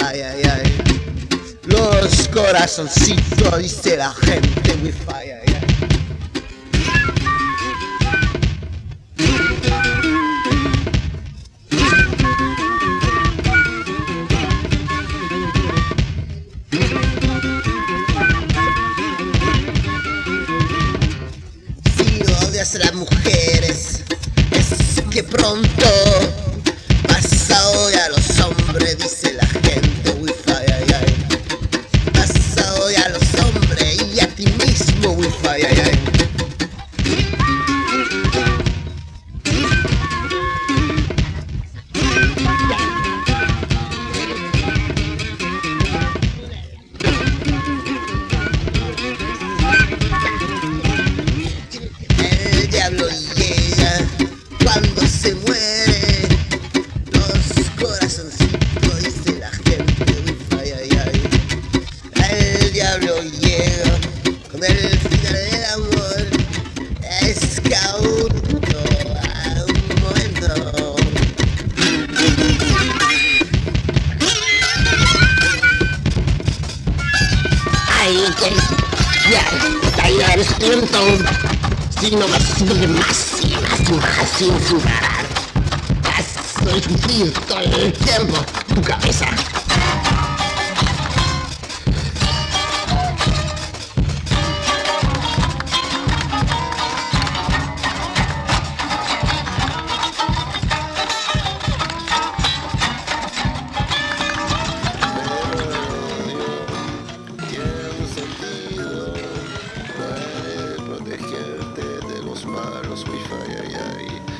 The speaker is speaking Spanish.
ay, ay, ay. Los corazoncitos, dice la gente, wifi, ay, ay. Si odias a las mujeres, es que pronto vas a odiar a los hombres, dice la gente, wifi, ay, ay. Vas a odiar a los hombres y a ti mismo, wifi, ay, ay. El diablo llega cuando se muere. Los corazoncitos, dice la gente, wifi, ay, ay. El diablo llega con el final del amor. Es cauto a un momento. Ay, que ya, caída del viento. Si no vas a subir más y más sin parar. Vas a sufrir todo el tiempo tu cabeza. Tiene un sentido para protegerte de los malos wifi, ay, ay.